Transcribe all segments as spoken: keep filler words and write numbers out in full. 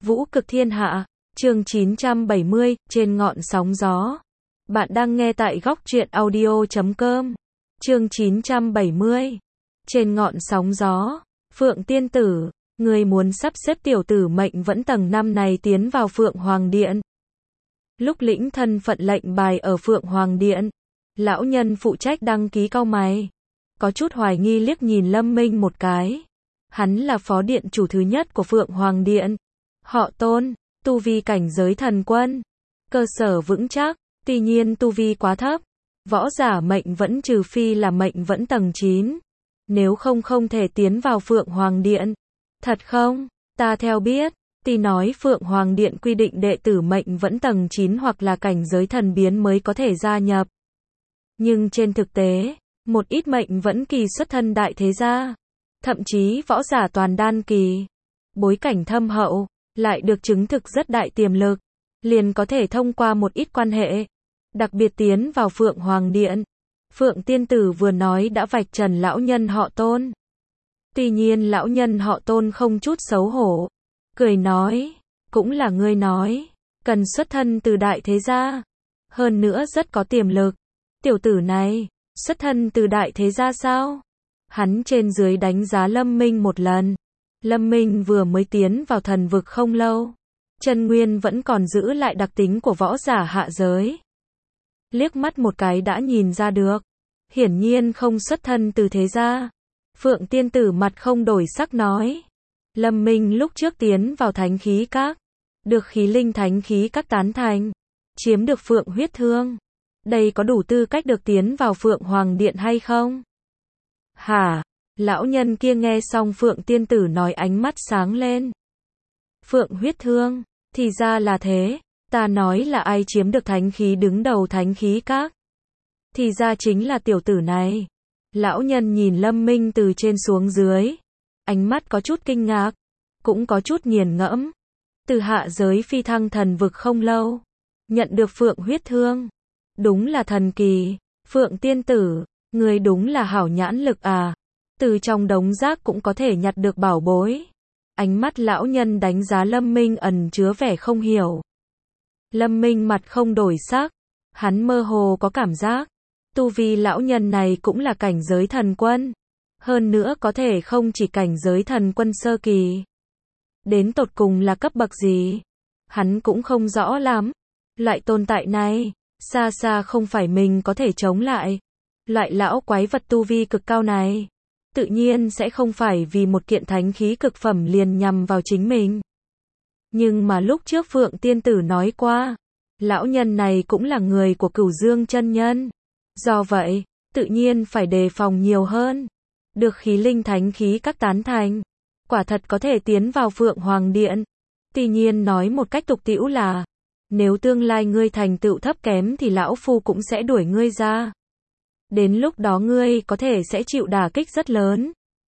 Vũ cực thiên hạ, chương chín trăm bảy mươi, trên ngọn sóng gió. Bạn đang nghe tại góc truyện audio chấm com. Chương chín trăm bảy mươi. Trên ngọn sóng gió. Phượng tiên tử, người muốn sắp xếp tiểu tử mệnh vẫn tầng năm này tiến vào Phượng Hoàng Điện. Lúc lĩnh thân phận lệnh bài ở Phượng Hoàng Điện, lão nhân phụ trách đăng ký cau mày, có chút hoài nghi liếc nhìn Lâm Minh một cái. Hắn là phó điện chủ thứ nhất của Phượng Hoàng Điện, họ Tôn, tu vi cảnh giới thần quân, cơ sở vững chắc, tuy nhiên tu vi quá thấp, võ giả mệnh vẫn trừ phi là mệnh vẫn tầng chín, nếu không không thể tiến vào Phượng Hoàng Điện. Thật không? Ta theo biết, tuy nói Phượng Hoàng Điện quy định đệ tử mệnh vẫn tầng chín hoặc là cảnh giới thần biến mới có thể gia nhập. Nhưng trên thực tế, một ít mệnh vẫn kỳ xuất thân đại thế gia, thậm chí võ giả toàn đan kỳ, bối cảnh thâm hậu, lại được chứng thực rất đại tiềm lực, liền có thể thông qua một ít quan hệ, đặc biệt tiến vào Phượng Hoàng Điện. Phượng tiên tử vừa nói đã vạch trần lão nhân họ Tôn. Tuy nhiên lão nhân họ Tôn không chút xấu hổ, cười nói, cũng là ngươi nói, cần xuất thân từ đại thế gia, hơn nữa rất có tiềm lực. Tiểu tử này, xuất thân từ đại thế gia sao? Hắn trên dưới đánh giá Lâm Minh một lần. Lâm Minh vừa mới tiến vào thần vực không lâu, chân nguyên vẫn còn giữ lại đặc tính của võ giả hạ giới. Liếc mắt một cái đã nhìn ra được, hiển nhiên không xuất thân từ thế gia. Phượng tiên tử mặt không đổi sắc nói, Lâm Minh lúc trước tiến vào thánh khí các, được khí linh thánh khí các tán thành, chiếm được Phượng huyết thương. Đây có đủ tư cách được tiến vào Phượng Hoàng Điện hay không? Hả? Lão nhân kia nghe xong Phượng tiên tử nói ánh mắt sáng lên. Phượng huyết thương, thì ra là thế, ta nói là ai chiếm được thánh khí đứng đầu thánh khí các. Thì ra chính là tiểu tử này. Lão nhân nhìn Lâm Minh từ trên xuống dưới, ánh mắt có chút kinh ngạc, cũng có chút nghiền ngẫm. Từ hạ giới phi thăng thần vực không lâu, nhận được Phượng huyết thương, đúng là thần kỳ. Phượng tiên tử, người đúng là hảo nhãn lực à, từ trong đống rác cũng có thể nhặt được bảo bối. Ánh mắt lão nhân đánh giá Lâm Minh ẩn chứa vẻ không hiểu. Lâm Minh mặt không đổi sắc, hắn mơ hồ có cảm giác, tu vi lão nhân này cũng là cảnh giới thần quân, hơn nữa có thể không chỉ cảnh giới thần quân sơ kỳ. Đến tột cùng là cấp bậc gì, hắn cũng không rõ lắm. Loại tồn tại này, xa xa không phải mình có thể chống lại. Loại lão quái vật tu vi cực cao này, tự nhiên sẽ không phải vì một kiện thánh khí cực phẩm liền nhằm vào chính mình. Nhưng mà lúc trước Phượng tiên tử nói qua, lão nhân này cũng là người của Cửu Dương chân nhân. Do vậy, tự nhiên phải đề phòng nhiều hơn. Được khí linh thánh khí các tán thành, quả thật có thể tiến vào Phượng Hoàng Điện. Tuy nhiên nói một cách tục tĩu là, nếu tương lai ngươi thành tựu thấp kém thì lão phu cũng sẽ đuổi ngươi ra. Đến lúc đó ngươi có thể sẽ chịu đả kích rất lớn.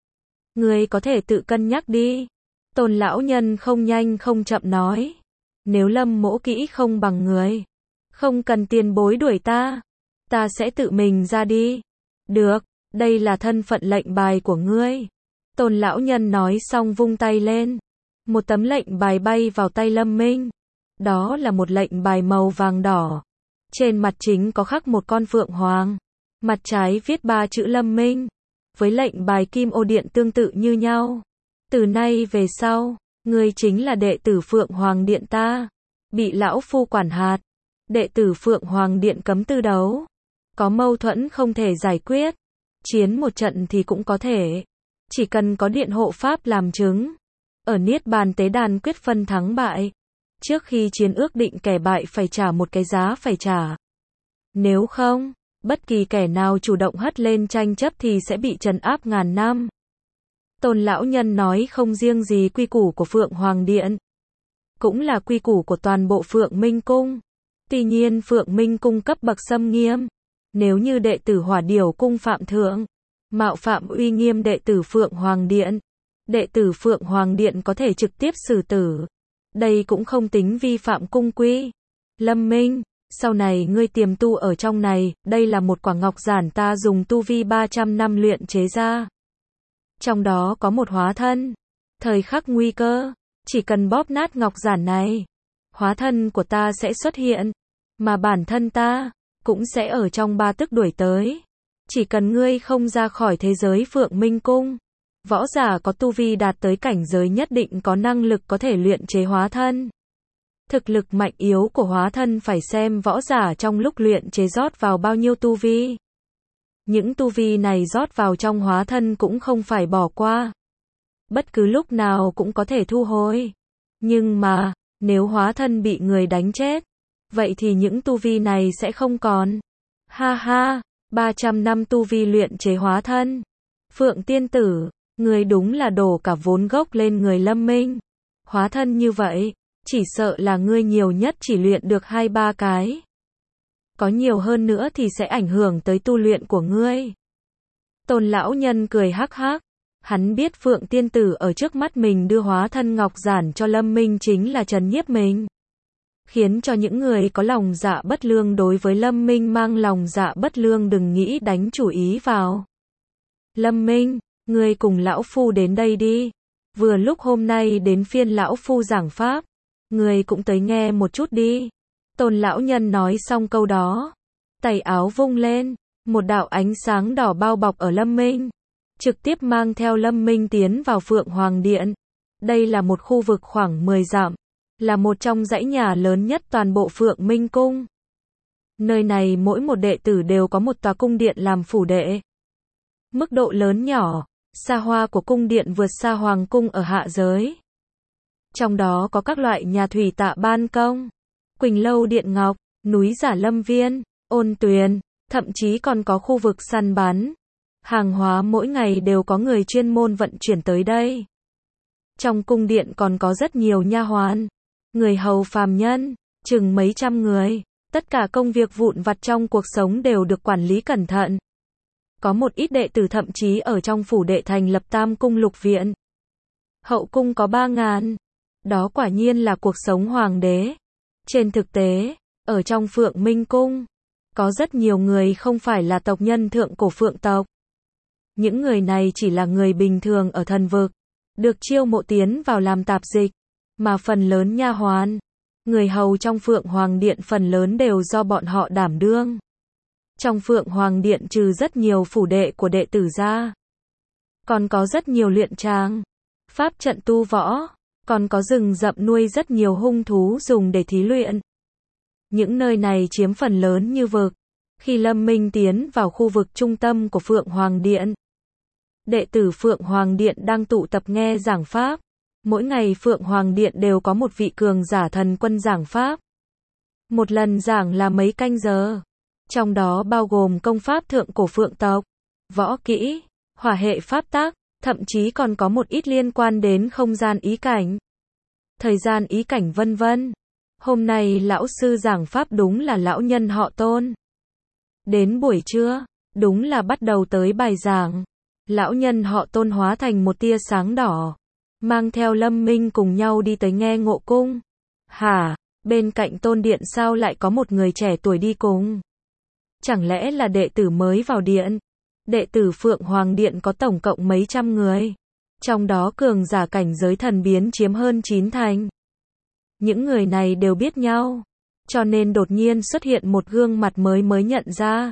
Ngươi có thể tự cân nhắc đi. Tôn lão nhân không nhanh không chậm nói. Nếu Lâm mỗ kỹ không bằng người, không cần tiền bối đuổi ta, ta sẽ tự mình ra đi. Được, đây là thân phận lệnh bài của ngươi. Tôn lão nhân nói xong vung tay lên. Một tấm lệnh bài bay vào tay Lâm Minh. Đó là một lệnh bài màu vàng đỏ. Trên mặt chính có khắc một con phượng hoàng. Mặt trái viết ba chữ Lâm Minh. Với lệnh bài kim ô điện tương tự như nhau. Từ nay về sau, ngươi chính là đệ tử Phượng Hoàng Điện ta. Bị lão phu quản hạt. Đệ tử Phượng Hoàng Điện cấm tư đấu. Có mâu thuẫn không thể giải quyết. Chiến một trận thì cũng có thể. Chỉ cần có điện hộ pháp làm chứng. Ở Niết Bàn tế đàn quyết phân thắng bại. Trước khi chiến ước định kẻ bại phải trả một cái giá phải trả. Nếu không, bất kỳ kẻ nào chủ động hất lên tranh chấp thì sẽ bị trấn áp ngàn năm. Tôn lão nhân nói không riêng gì quy củ của Phượng Hoàng Điện, cũng là quy củ của toàn bộ Phượng Minh Cung. Tuy nhiên Phượng Minh Cung cấp bậc xâm nghiêm. Nếu như đệ tử Hỏa Điểu Cung phạm thượng, mạo phạm uy nghiêm đệ tử Phượng Hoàng Điện, đệ tử Phượng Hoàng Điện có thể trực tiếp xử tử. Đây cũng không tính vi phạm cung quy. Lâm Minh, sau này ngươi tiềm tu ở trong này, đây là một quả ngọc giản ta dùng tu vi ba trăm năm luyện chế ra. Trong đó có một hóa thân. Thời khắc nguy cơ, Chỉ cần bóp nát ngọc giản này, hóa thân của ta sẽ xuất hiện, mà bản thân ta cũng sẽ ở trong ba tức đuổi tới. Chỉ cần ngươi không ra khỏi thế giới Phượng Minh Cung, võ giả có tu vi đạt tới cảnh giới nhất định có năng lực có thể luyện chế hóa thân. Thực lực mạnh yếu của hóa thân phải xem võ giả trong lúc luyện chế rót vào bao nhiêu tu vi. Những tu vi này rót vào trong hóa thân cũng không phải bỏ qua. Bất cứ lúc nào cũng có thể thu hồi. Nhưng mà, nếu hóa thân bị người đánh chết, vậy thì những tu vi này sẽ không còn. Ha ha, ba trăm năm tu vi luyện chế hóa thân. Phượng tiên tử, người đúng là đổ cả vốn gốc lên người Lâm Minh. Hóa thân như vậy, chỉ sợ là ngươi nhiều nhất chỉ luyện được hai ba cái. Có nhiều hơn nữa thì sẽ ảnh hưởng tới tu luyện của ngươi. Tôn lão nhân cười hắc hắc. Hắn biết Phượng tiên tử ở trước mắt mình đưa hóa thân ngọc giản cho Lâm Minh chính là trấn nhiếp mình. Khiến cho những người có lòng dạ bất lương đối với Lâm Minh mang lòng dạ bất lương đừng nghĩ đánh chủ ý vào. Lâm Minh, ngươi cùng lão phu đến đây đi. Vừa lúc hôm nay đến phiên lão phu giảng pháp. Ngươi cũng tới nghe một chút đi. Tôn lão nhân nói xong câu đó. Tay áo vung lên. Một đạo ánh sáng đỏ bao bọc ở Lâm Minh. Trực tiếp mang theo Lâm Minh tiến vào Phượng Hoàng Điện. Đây là một khu vực khoảng mười dặm. Là một trong dãy nhà lớn nhất toàn bộ Phượng Minh Cung. Nơi này mỗi một đệ tử đều có một tòa cung điện làm phủ đệ. Mức độ lớn nhỏ, xa hoa của cung điện vượt xa Hoàng Cung ở hạ giới. Trong đó có các loại nhà thủy tạ ban công, Quỳnh Lâu Điện Ngọc, núi Giả Lâm Viên, Ôn Tuyền, thậm chí còn có khu vực săn bắn. Hàng hóa mỗi ngày đều có người chuyên môn vận chuyển tới đây. Trong cung điện còn có rất nhiều nha hoàn, người hầu phàm nhân, chừng mấy trăm người. Tất cả công việc vụn vặt trong cuộc sống đều được quản lý cẩn thận. Có một ít đệ tử thậm chí ở trong phủ đệ thành lập tam cung lục viện. Hậu cung có ba ngàn. Đó quả nhiên là cuộc sống hoàng đế. Trên thực tế, ở trong Phượng Minh Cung, có rất nhiều người không phải là tộc nhân thượng cổ Phượng tộc. Những người này chỉ là người bình thường ở thần vực, được chiêu mộ tiến vào làm tạp dịch, mà phần lớn nha hoàn, người hầu trong Phượng Hoàng Điện phần lớn đều do bọn họ đảm đương. Trong Phượng Hoàng Điện trừ rất nhiều phủ đệ của đệ tử ra, còn có rất nhiều luyện tràng, pháp trận tu võ, còn có rừng rậm nuôi rất nhiều hung thú dùng để thí luyện. Những nơi này chiếm phần lớn như vực. Khi Lâm Minh tiến vào khu vực trung tâm của Phượng Hoàng Điện, đệ tử Phượng Hoàng Điện đang tụ tập nghe giảng pháp. Mỗi ngày Phượng Hoàng Điện đều có một vị cường giả thần quân giảng pháp. Một lần giảng là mấy canh giờ. Trong đó bao gồm công pháp thượng cổ Phượng tộc, võ kỹ, hỏa hệ pháp tắc, thậm chí còn có một ít liên quan đến không gian ý cảnh, thời gian ý cảnh vân vân. Hôm nay lão sư giảng pháp đúng là lão nhân họ Tôn. Đến buổi trưa, đúng là bắt đầu tới bài giảng. Lão nhân họ Tôn hóa thành một tia sáng đỏ, mang theo Lâm Minh cùng nhau đi tới nghe ngộ cung. Hả, bên cạnh Tôn Điện sao lại có một người trẻ tuổi đi cùng? Chẳng lẽ là đệ tử mới vào điện? Đệ tử Phượng Hoàng Điện có tổng cộng mấy trăm người. Trong đó cường giả cảnh giới thần biến chiếm hơn chín thành. Những người này đều biết nhau, cho nên đột nhiên xuất hiện một gương mặt mới mới nhận ra.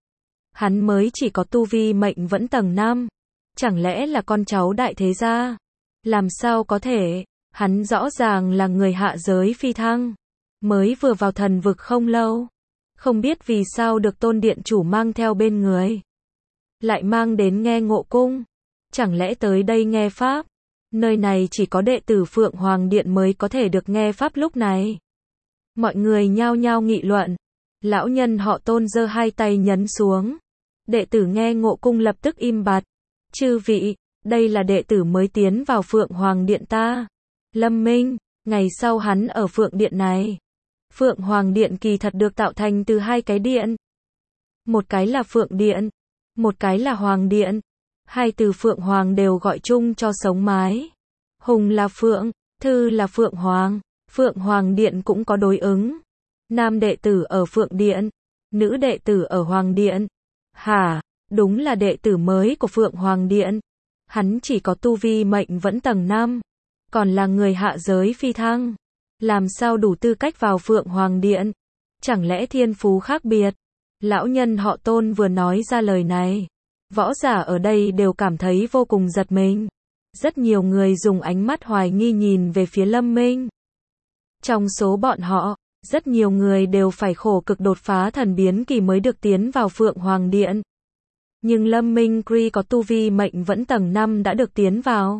Hắn mới chỉ có tu vi mệnh vẫn tầng năm. Chẳng lẽ là con cháu đại thế gia? Làm sao có thể? Hắn rõ ràng là người hạ giới phi thăng, mới vừa vào thần vực không lâu. Không biết vì sao được Tôn Điện chủ mang theo bên người, lại mang đến nghe ngộ cung. Chẳng lẽ tới đây nghe pháp? Nơi này chỉ có đệ tử Phượng Hoàng Điện mới có thể được nghe pháp lúc này. Mọi người nhao nhao nghị luận. Lão nhân họ Tôn giơ hai tay nhấn xuống. Đệ tử nghe ngộ cung lập tức im bặt. Chư vị, đây là đệ tử mới tiến vào Phượng Hoàng Điện ta. Lâm Minh, ngày sau hắn ở Phượng Điện này. Phượng Hoàng Điện kỳ thật được tạo thành từ hai cái điện. Một cái là Phượng Điện, một cái là Hoàng Điện. Hai từ Phượng Hoàng đều gọi chung cho sống mái. Hùng là Phượng, Thư là Phượng Hoàng. Phượng Hoàng Điện cũng có đối ứng. Nam đệ tử ở Phượng Điện, nữ đệ tử ở Hoàng Điện. Hả, đúng là đệ tử mới của Phượng Hoàng Điện. Hắn chỉ có tu vi mệnh vẫn tầng năm. còn là người hạ giới phi thăng. Làm sao đủ tư cách vào Phượng Hoàng Điện? Chẳng lẽ thiên phú khác biệt? Lão nhân họ Tôn vừa nói ra lời này. Võ giả ở đây đều cảm thấy vô cùng giật mình. Rất nhiều người dùng ánh mắt hoài nghi nhìn về phía Lâm Minh. Trong số bọn họ, rất nhiều người đều phải khổ cực đột phá thần biến kỳ mới được tiến vào Phượng Hoàng Điện. Nhưng Lâm Minh Cree có tu vi mệnh vẫn tầng năm đã được tiến vào.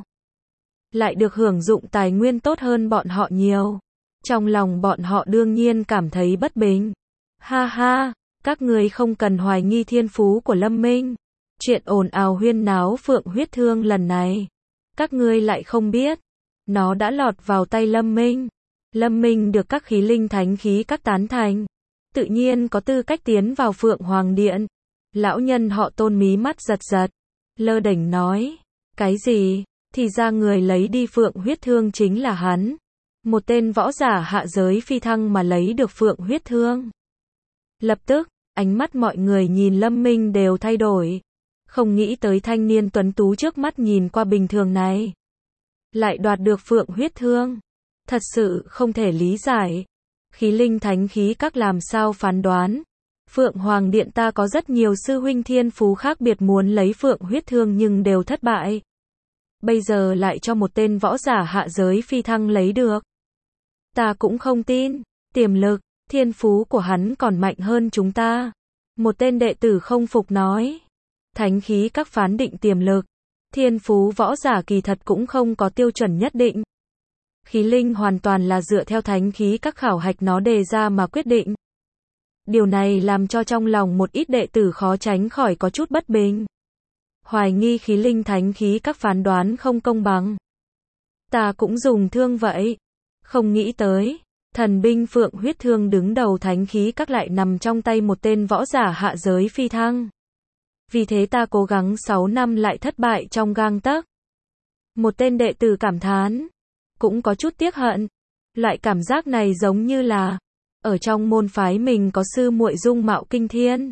Lại được hưởng dụng tài nguyên tốt hơn bọn họ nhiều. Trong lòng bọn họ đương nhiên cảm thấy bất bình. Ha ha, các người không cần hoài nghi thiên phú của Lâm Minh. Chuyện ồn ào huyên náo Phượng huyết thương lần này. Các ngươi lại không biết. Nó đã lọt vào tay Lâm Minh. Lâm Minh được các khí linh thánh khí các tán thành. Tự nhiên có tư cách tiến vào Phượng Hoàng Điện. Lão nhân họ Tôn mí mắt giật giật. Lơ đễnh nói. Cái gì? Thì ra người lấy đi Phượng huyết thương chính là hắn. Một tên võ giả hạ giới phi thăng mà lấy được Phượng huyết thương. Lập tức, ánh mắt mọi người nhìn Lâm Minh đều thay đổi. Không nghĩ tới thanh niên tuấn tú trước mắt nhìn qua bình thường này. Lại đoạt được Phượng huyết thương. Thật sự không thể lý giải. Khí linh thánh khí các làm sao phán đoán. Phượng Hoàng Điện ta có rất nhiều sư huynh thiên phú khác biệt muốn lấy Phượng huyết thương nhưng đều thất bại. Bây giờ lại cho một tên võ giả hạ giới phi thăng lấy được. Ta cũng không tin. Tiềm lực, thiên phú của hắn còn mạnh hơn chúng ta. Một tên đệ tử không phục nói. Thánh khí các phán định tiềm lực. Thiên phú võ giả kỳ thật cũng không có tiêu chuẩn nhất định. Khí linh hoàn toàn là dựa theo thánh khí các khảo hạch nó đề ra mà quyết định. Điều này làm cho trong lòng một ít đệ tử khó tránh khỏi có chút bất bình. Hoài nghi khí linh thánh khí các phán đoán không công bằng. Ta cũng dùng thương vậy. Không nghĩ tới, thần binh Phượng huyết thương đứng đầu thánh khí các lại nằm trong tay một tên võ giả hạ giới phi thăng. Vì thế ta cố gắng sáu năm lại thất bại trong gang tấc. Một tên đệ tử cảm thán. Cũng có chút tiếc hận. Loại cảm giác này giống như là ở trong môn phái mình có sư muội dung mạo kinh thiên.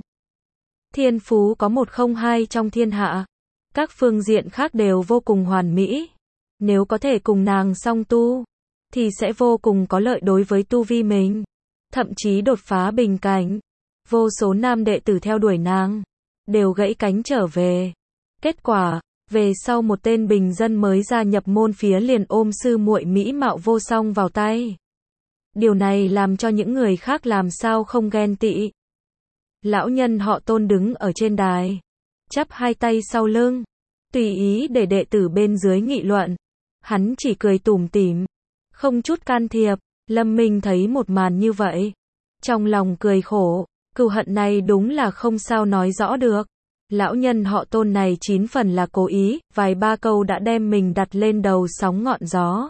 Thiên phú có một không hai trong thiên hạ. Các phương diện khác đều vô cùng hoàn mỹ. Nếu có thể cùng nàng song tu, thì sẽ vô cùng có lợi đối với tu vi mình. Thậm chí đột phá bình cảnh. Vô số nam đệ tử theo đuổi nàng. Đều gãy cánh trở về. Kết quả, về sau một tên bình dân mới gia nhập môn phía liền ôm sư muội mỹ mạo vô song vào tay. Điều này làm cho những người khác làm sao không ghen tị. Lão nhân họ Tôn đứng ở trên đài. Chắp hai tay sau lưng. Tùy ý để đệ tử bên dưới nghị luận. Hắn chỉ cười tủm tỉm. Không chút can thiệp. Lâm Minh thấy một màn như vậy. Trong lòng cười khổ. Cừu hận này đúng là không sao nói rõ được. Lão nhân họ Tôn này chín phần là cố ý, vài ba câu đã đem mình đặt lên đầu sóng ngọn gió.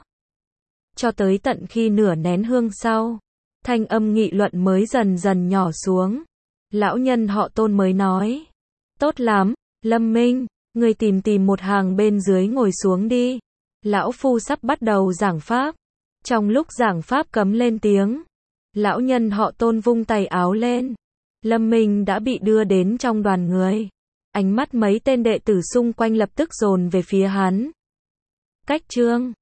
Cho tới tận khi nửa nén hương sau, thanh âm nghị luận mới dần dần nhỏ xuống. Lão nhân họ Tôn mới nói. Tốt lắm, Lâm Minh, ngươi tìm tìm một hàng bên dưới ngồi xuống đi. Lão phu sắp bắt đầu giảng pháp. Trong lúc giảng pháp cấm lên tiếng, lão nhân họ Tôn vung tay áo lên. Lâm Minh đã bị đưa đến trong đoàn người. Ánh mắt mấy tên đệ tử xung quanh lập tức dồn về phía hắn. Cách chương